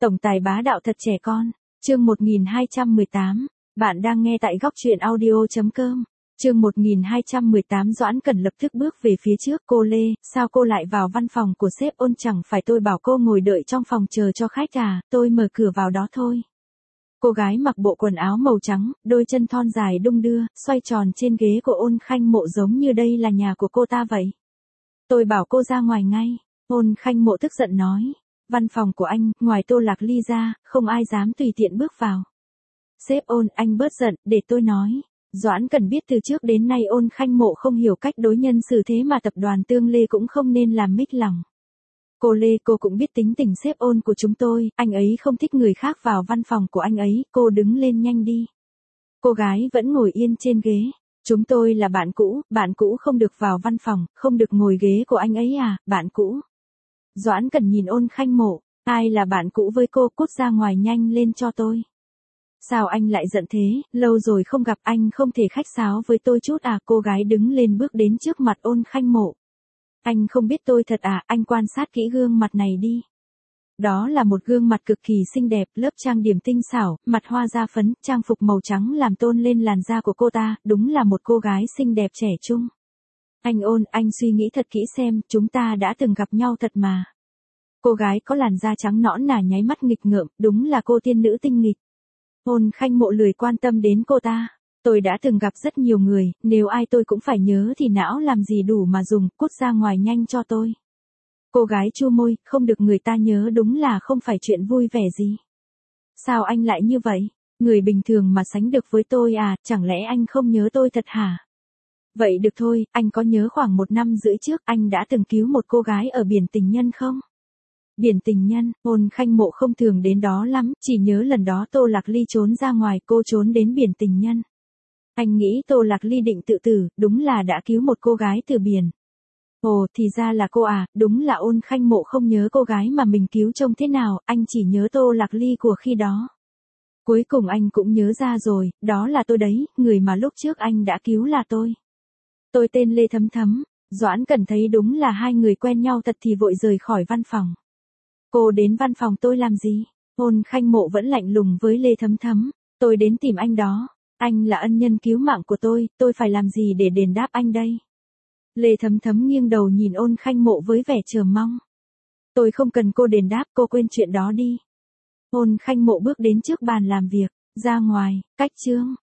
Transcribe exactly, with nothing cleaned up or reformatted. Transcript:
Tổng tài bá đạo thật trẻ con. Chương một nghìn hai trăm mười tám. Bạn đang nghe tại góc truyện audio.com. Chương một nghìn hai trăm mười tám. Doãn Cẩn lập tức bước về phía trước. Cô Lê, sao cô lại vào văn phòng của sếp Ôn? Chẳng phải tôi bảo cô ngồi đợi trong phòng chờ cho khách à, tôi mở cửa vào đó thôi. Cô gái mặc bộ quần áo màu trắng, đôi chân thon dài đung đưa, xoay tròn trên ghế của Ôn Khanh Mộ giống như đây là nhà của cô ta vậy. Tôi bảo cô ra ngoài ngay. Ôn Khanh Mộ tức giận nói. Văn phòng của anh, ngoài Tô Lạc Ly ra, không ai dám tùy tiện bước vào. Sếp Ôn, anh bớt giận, để tôi nói. Doãn Cẩn biết từ trước đến nay Ôn Khanh Mộ không hiểu cách đối nhân xử thế mà tập đoàn Tương Lê cũng không nên làm mích lòng. Cô Lê, cô cũng biết tính tình sếp Ôn của chúng tôi, anh ấy không thích người khác vào văn phòng của anh ấy, cô đứng lên nhanh đi. Cô gái vẫn ngồi yên trên ghế. Chúng tôi là bạn cũ, bạn cũ không được vào văn phòng, không được ngồi ghế của anh ấy à, bạn cũ. Doãn Cẩn nhìn Ôn Khanh Mộ, ai là bạn cũ với cô, cút ra ngoài nhanh lên cho tôi. Sao anh lại giận thế, lâu rồi không gặp anh không thể khách sáo với tôi chút à, cô gái đứng lên bước đến trước mặt Ôn Khanh Mộ. Anh không biết tôi thật à, anh quan sát kỹ gương mặt này đi. Đó là một gương mặt cực kỳ xinh đẹp, lớp trang điểm tinh xảo, mặt hoa da phấn, trang phục màu trắng làm tôn lên làn da của cô ta, đúng là một cô gái xinh đẹp trẻ trung. Anh Ôn, anh suy nghĩ thật kỹ xem, chúng ta đã từng gặp nhau thật mà. Cô gái có làn da trắng nõn nà nháy mắt nghịch ngợm, đúng là cô tiên nữ tinh nghịch. Ôn Khanh Mộ lười quan tâm đến cô ta. Tôi đã từng gặp rất nhiều người, nếu ai tôi cũng phải nhớ thì não làm gì đủ mà dùng, cút ra ngoài nhanh cho tôi. Cô gái chu môi, không được người ta nhớ đúng là không phải chuyện vui vẻ gì. Sao anh lại như vậy? Người bình thường mà sánh được với tôi à, chẳng lẽ anh không nhớ tôi thật hả? Vậy được thôi, anh có nhớ khoảng một năm rưỡi trước anh đã từng cứu một cô gái ở biển Tình Nhân không? Biển Tình Nhân, Ôn Khanh Mộ không thường đến đó lắm, chỉ nhớ lần đó Tô Lạc Ly trốn ra ngoài, cô trốn đến biển Tình Nhân. Anh nghĩ Tô Lạc Ly định tự tử, đúng là đã cứu một cô gái từ biển. Ồ, thì ra là cô à, đúng là Ôn Khanh Mộ không nhớ cô gái mà mình cứu trông thế nào, anh chỉ nhớ Tô Lạc Ly của khi đó. Cuối cùng anh cũng nhớ ra rồi, đó là tôi đấy, người mà lúc trước anh đã cứu là tôi. Tôi tên Lê Thấm Thấm. Doãn Cẩn thấy đúng là hai người quen nhau thật thì vội rời khỏi văn phòng. Cô đến văn phòng tôi làm gì? Ôn Khanh Mộ vẫn lạnh lùng với Lê Thấm Thấm. Tôi đến tìm anh đó. Anh là ân nhân cứu mạng của tôi, tôi phải làm gì để đền đáp anh đây? Lê Thấm Thấm nghiêng đầu nhìn Ôn Khanh Mộ với vẻ chờ mong. Tôi không cần cô đền đáp, cô quên chuyện đó đi. Ôn Khanh Mộ bước đến trước bàn làm việc, ra ngoài, cách chương.